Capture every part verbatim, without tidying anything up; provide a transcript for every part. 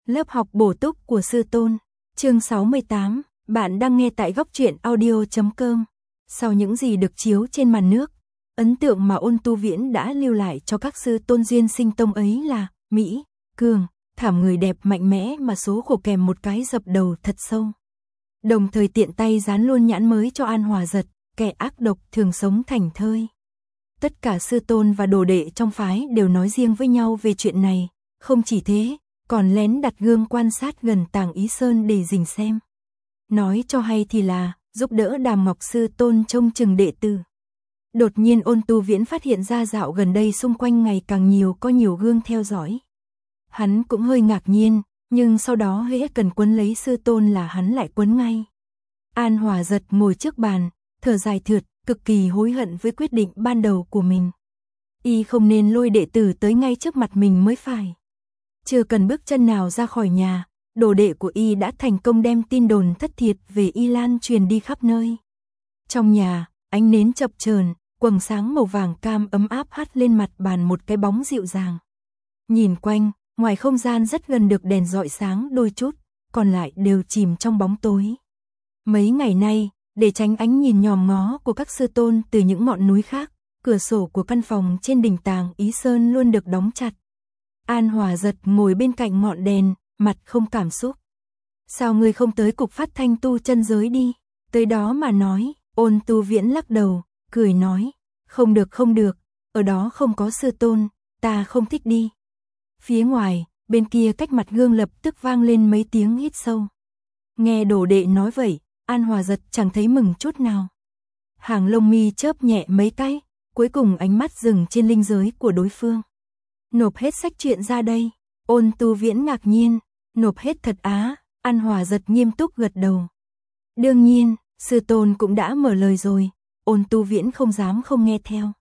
Lớp học bổ túc của sư tôn, chương sáu mươi tám, bạn đang nghe tại góc truyện audio chấm com. Sau những gì được chiếu trên màn nước, ấn tượng mà Ôn Tu Viễn đã lưu lại cho các sư tôn duyên sinh tông ấy là mỹ, cường, thảm, người đẹp mạnh mẽ mà số khổ kèm một cái dập đầu thật sâu. Đồng thời tiện tay dán luôn nhãn mới cho An Hòa Giật, kẻ ác độc thường sống thảnh thơi. Tất cả sư tôn và đồ đệ trong phái đều nói riêng với nhau về chuyện này, không chỉ thế, còn lén đặt gương quan sát gần Tàng Ý Sơn để rình xem. Nói cho hay thì là giúp đỡ Đàm Ngọc sư tôn trông chừng đệ tử. Đột nhiên Ôn Tu Viễn phát hiện ra dạo gần đây xung quanh ngày càng nhiều có nhiều gương theo dõi. Hắn cũng hơi ngạc nhiên, nhưng sau đó hễ cần quấn lấy sư tôn là hắn lại quấn ngay. An Hòa Giật ngồi trước bàn, thở dài thượt, cực kỳ hối hận với quyết định ban đầu của mình. Y không nên lôi đệ tử tới ngay trước mặt mình mới phải. Chưa cần bước chân nào ra khỏi nhà, đồ đệ của Y đã thành công đem tin đồn thất thiệt về Y lan truyền đi khắp nơi. Trong nhà, ánh nến chập chờn, quầng sáng màu vàng cam ấm áp hắt lên mặt bàn một cái bóng dịu dàng. Nhìn quanh, ngoài không gian rất gần được đèn rọi sáng đôi chút, còn lại đều chìm trong bóng tối. Mấy ngày nay, để tránh ánh nhìn nhòm ngó của các sư tôn từ những ngọn núi khác, cửa sổ của căn phòng trên đỉnh Tàng Ý Sơn luôn được đóng chặt. An Hòa Giật ngồi bên cạnh ngọn đèn, mặt không cảm xúc. Sao ngươi không tới cục phát thanh tu chân giới đi, tới đó mà nói. Ôn Tu Viễn lắc đầu, cười nói, không được không được, ở đó không có sư tôn, ta không thích đi. Phía ngoài, bên kia cách mặt gương lập tức vang lên mấy tiếng hít sâu. Nghe đồ đệ nói vậy, An Hòa Giật chẳng thấy mừng chút nào. Hàng lông mi chớp nhẹ mấy cái, cuối cùng ánh mắt dừng trên linh giới của đối phương. Nộp hết sách truyện ra đây. Ôn Tu Viễn ngạc nhiên, nộp hết thật á. An Hòa Giật nghiêm túc gật đầu. Đương nhiên, sư tôn cũng đã mở lời rồi. Ôn Tu Viễn không dám không nghe theo.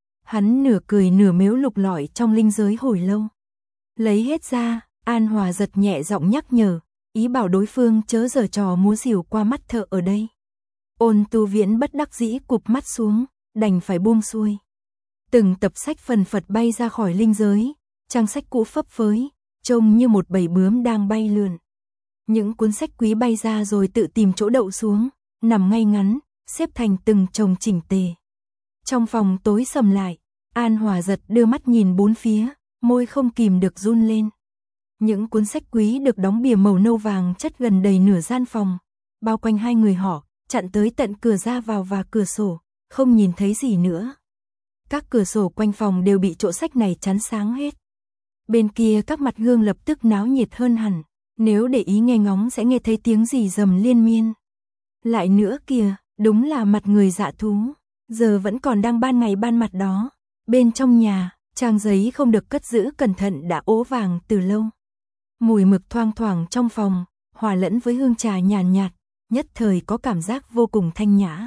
Hắn nửa cười nửa mếu lục lọi trong linh giới hồi lâu. Lấy hết ra, An Hòa Giật nhẹ giọng nhắc nhở, ý bảo đối phương chớ giở trò múa rìu qua mắt thợ ở đây. Ôn Tu Viễn bất đắc dĩ cụp mắt xuống, đành phải buông xuôi. Từng tập sách phần phật bay ra khỏi linh giới, trang sách cũ phấp phới, trông như một bầy bướm đang bay lượn. Những cuốn sách quý bay ra rồi tự tìm chỗ đậu xuống, nằm ngay ngắn, xếp thành từng chồng chỉnh tề. Trong phòng tối sầm lại, An Hòa Giật đưa mắt nhìn bốn phía, môi không kìm được run lên. Những cuốn sách quý được đóng bìa màu nâu vàng chất gần đầy nửa gian phòng, bao quanh hai người họ, chặn tới tận cửa ra vào và cửa sổ, không nhìn thấy gì nữa. Các cửa sổ quanh phòng đều bị chỗ sách này chắn sáng hết. Bên kia các mặt gương lập tức náo nhiệt hơn hẳn, nếu để ý nghe ngóng sẽ nghe thấy tiếng gì rầm liên miên. Lại nữa kìa, đúng là mặt người dạ thú, giờ vẫn còn đang ban ngày ban mặt đó. Bên trong nhà, trang giấy không được cất giữ cẩn thận đã ố vàng từ lâu. Mùi mực thoang thoảng trong phòng, hòa lẫn với hương trà nhàn nhạt, nhất thời có cảm giác vô cùng thanh nhã.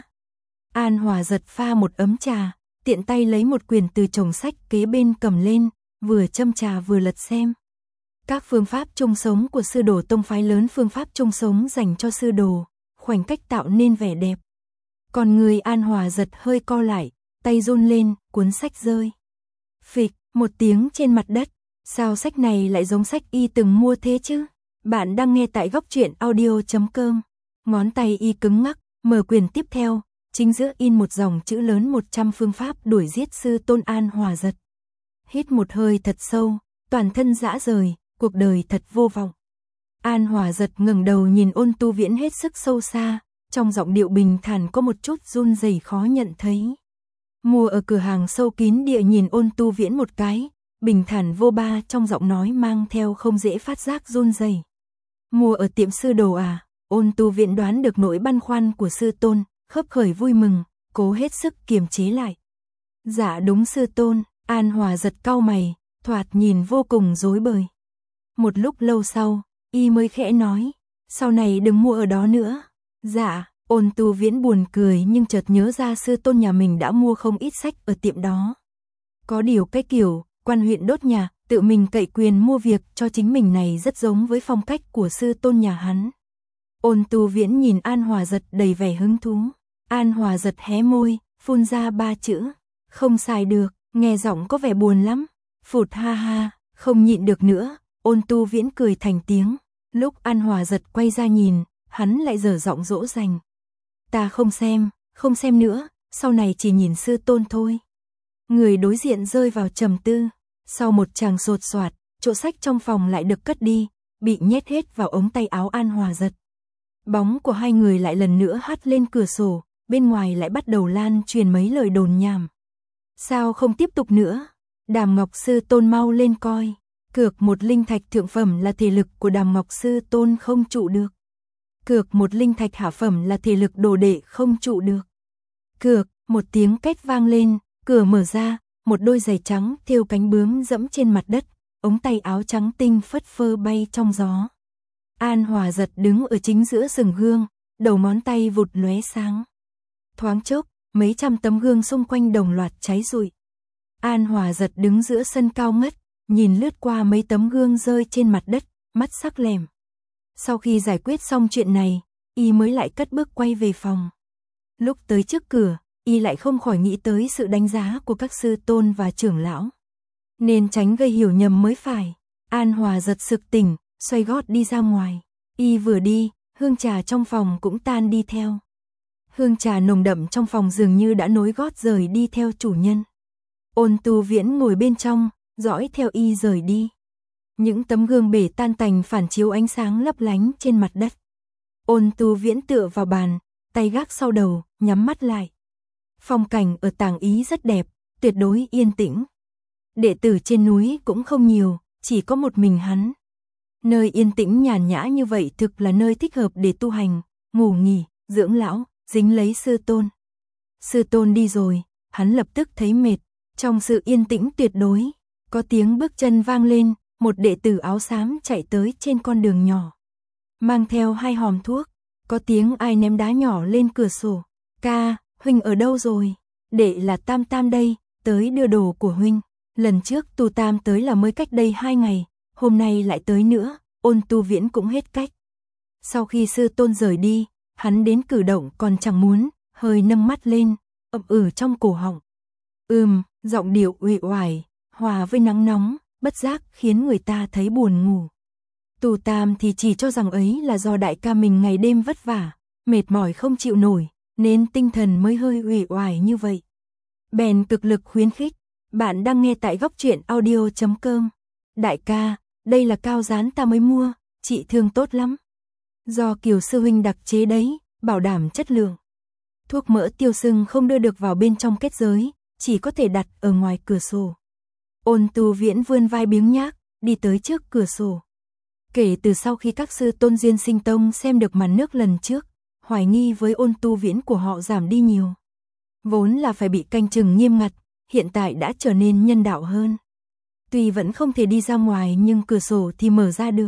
An Hòa Giật pha một ấm trà, tiện tay lấy một quyển từ chồng sách kế bên cầm lên, vừa châm trà vừa lật xem. Các phương pháp chung sống của sư đồ tông phái lớn, phương pháp chung sống dành cho sư đồ, khoảnh cách tạo nên vẻ đẹp. Còn người An Hòa Giật hơi co lại, tay run lên, cuốn sách rơi. Phịch, một tiếng trên mặt đất. Sao sách này lại giống sách Y từng mua thế chứ? Bạn đang nghe tại góc truyện audio chấm com. Ngón tay Y cứng ngắc, mở quyển tiếp theo, chính giữa in một dòng chữ lớn một trăm phương pháp đuổi giết sư tôn An Hòa Giật. Hít một hơi thật sâu, toàn thân rã rời, cuộc đời thật vô vọng. An Hòa Giật ngẩng đầu nhìn Ôn Tu Viễn hết sức sâu xa, trong giọng điệu bình thản có một chút run rẩy khó nhận thấy. Mua ở cửa hàng sâu kín địa nhìn Ôn Tu Viễn một cái, bình thản vô ba trong giọng nói mang theo không dễ phát giác run rẩy. Mua ở tiệm sư đồ à? Ôn Tu Viễn đoán được nỗi băn khoăn của sư tôn, khấp khởi vui mừng, cố hết sức kiềm chế lại. Dạ đúng sư tôn. An Hòa Giật cau mày, thoạt nhìn vô cùng rối bời. Một lúc lâu sau, Y mới khẽ nói, sau này đừng mua ở đó nữa. Dạ. Ôn Tu Viễn buồn cười nhưng chợt nhớ ra sư tôn nhà mình đã mua không ít sách ở tiệm đó. Có điều cái kiểu quan huyện đốt nhà, tự mình cậy quyền mua việc cho chính mình này rất giống với phong cách của sư tôn nhà hắn. Ôn Tu Viễn nhìn An Hòa Giật đầy vẻ hứng thú. An Hòa Giật hé môi, phun ra ba chữ, không xài được, nghe giọng có vẻ buồn lắm. Phụt ha ha, không nhịn được nữa, Ôn Tu Viễn cười thành tiếng. Lúc An Hòa Giật quay ra nhìn, hắn lại dở giọng dỗ dành. Ta không xem, không xem nữa, sau này chỉ nhìn sư tôn thôi. Người đối diện rơi vào trầm tư. Sau một tràng sột soạt, chỗ sách trong phòng lại được cất đi, bị nhét hết vào ống tay áo An Hòa Giật. Bóng của hai người lại lần nữa hắt lên cửa sổ, bên ngoài lại bắt đầu lan truyền mấy lời đồn nhảm. Sao không tiếp tục nữa? Đàm Ngọc Sư Tôn mau lên coi. Cược một linh thạch thượng phẩm là thể lực của Đàm Ngọc Sư Tôn không trụ được. Cược một linh thạch hạ phẩm là thể lực đồ đệ không trụ được. Cược, một tiếng két vang lên, cửa mở ra, một đôi giày trắng thêu cánh bướm dẫm trên mặt đất, ống tay áo trắng tinh phất phơ bay trong gió. An Hòa Giật đứng ở chính giữa sừng hương, đầu ngón tay vụt lóe sáng. Thoáng chốc, mấy trăm tấm gương xung quanh đồng loạt cháy rụi. An Hòa Giật đứng giữa sân cao ngất, nhìn lướt qua mấy tấm gương rơi trên mặt đất, mắt sắc lẻm. Sau khi giải quyết xong chuyện này, y mới lại cất bước quay về phòng. Lúc tới trước cửa, y lại không khỏi nghĩ tới sự đánh giá của các sư tôn và trưởng lão. Nên tránh gây hiểu nhầm mới phải. An Hòa Giật sực tỉnh, xoay gót đi ra ngoài. Y vừa đi, hương trà trong phòng cũng tan đi theo. Hương trà nồng đậm trong phòng dường như đã nối gót rời đi theo chủ nhân. Ôn Tu Viễn ngồi bên trong, dõi theo y rời đi. Những tấm gương bể tan tành phản chiếu ánh sáng lấp lánh trên mặt đất. Ôn Tu Viễn tựa vào bàn, tay gác sau đầu, nhắm mắt lại. Phong cảnh ở Tàng Ý rất đẹp, tuyệt đối yên tĩnh. Đệ tử trên núi cũng không nhiều, chỉ có một mình hắn. Nơi yên tĩnh nhàn nhã như vậy thực là nơi thích hợp để tu hành, ngủ nghỉ, dưỡng lão, dính lấy sư tôn. Sư tôn đi rồi, hắn lập tức thấy mệt. Trong sự yên tĩnh tuyệt đối, có tiếng bước chân vang lên, một đệ tử áo xám chạy tới trên con đường nhỏ. Mang theo hai hòm thuốc, có tiếng ai ném đá nhỏ lên cửa sổ. Ca, huynh ở đâu rồi? Đệ là Tam Tam đây, tới đưa đồ của huynh. Lần trước Tu Tam tới là mới cách đây hai ngày, hôm nay lại tới nữa, Ôn Tu Viễn cũng hết cách. Sau khi sư tôn rời đi, hắn đến cử động còn chẳng muốn, hơi nâng mắt lên, ậm ừ trong cổ họng. Ừm, giọng điệu uể oải, hòa với nắng nóng, bất giác khiến người ta thấy buồn ngủ. Tu Tam thì chỉ cho rằng ấy là do đại ca mình ngày đêm vất vả, mệt mỏi không chịu nổi, nên tinh thần mới hơi uể oải như vậy. Bèn cực lực khuyến khích, bạn đang nghe tại góc truyện audio chấm com. Đại ca, đây là cao dán ta mới mua, trị thương tốt lắm. Do Kiều sư huynh đặc chế đấy, bảo đảm chất lượng. Thuốc mỡ tiêu sưng không đưa được vào bên trong kết giới, chỉ có thể đặt ở ngoài cửa sổ. Ôn Tu Viễn vươn vai biếng nhác, đi tới trước cửa sổ. Kể từ sau khi các sư tôn Diên Sinh Tông xem được màn nước lần trước, hoài nghi với Ôn Tu Viễn của họ giảm đi nhiều. Vốn là phải bị canh chừng nghiêm ngặt, hiện tại đã trở nên nhân đạo hơn. Tuy vẫn không thể đi ra ngoài nhưng cửa sổ thì mở ra được.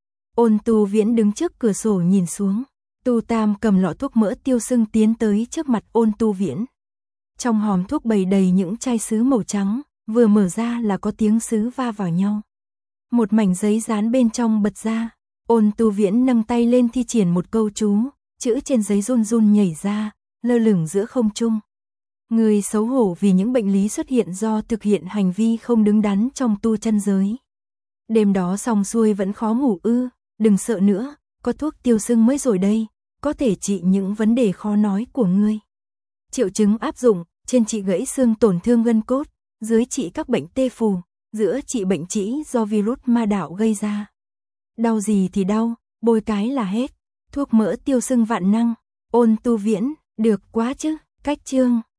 Ôn Tu Viễn đứng trước cửa sổ nhìn xuống. Tu Tam cầm lọ thuốc mỡ tiêu sưng tiến tới trước mặt Ôn Tu Viễn. Trong hòm thuốc bày đầy những chai sứ màu trắng, vừa mở ra là có tiếng sứ va vào nhau. Một mảnh giấy dán bên trong bật ra. Ôn Tu Viễn nâng tay lên thi triển một câu chú, chữ trên giấy run run nhảy ra, lơ lửng giữa không trung. Người xấu hổ vì những bệnh lý xuất hiện do thực hiện hành vi không đứng đắn trong tu chân giới. Đêm đó xong xuôi vẫn khó ngủ ư, đừng sợ nữa, có thuốc tiêu sưng mới rồi đây, có thể trị những vấn đề khó nói của ngươi. Triệu chứng áp dụng, trên trị gãy xương tổn thương gân cốt, dưới trị các bệnh tê phù, giữa trị bệnh trĩ do virus ma đạo gây ra. Đau gì thì đau, bôi cái là hết. Thuốc mỡ tiêu sưng vạn năng. Ôn Tu Viễn, được quá chứ, cách chương.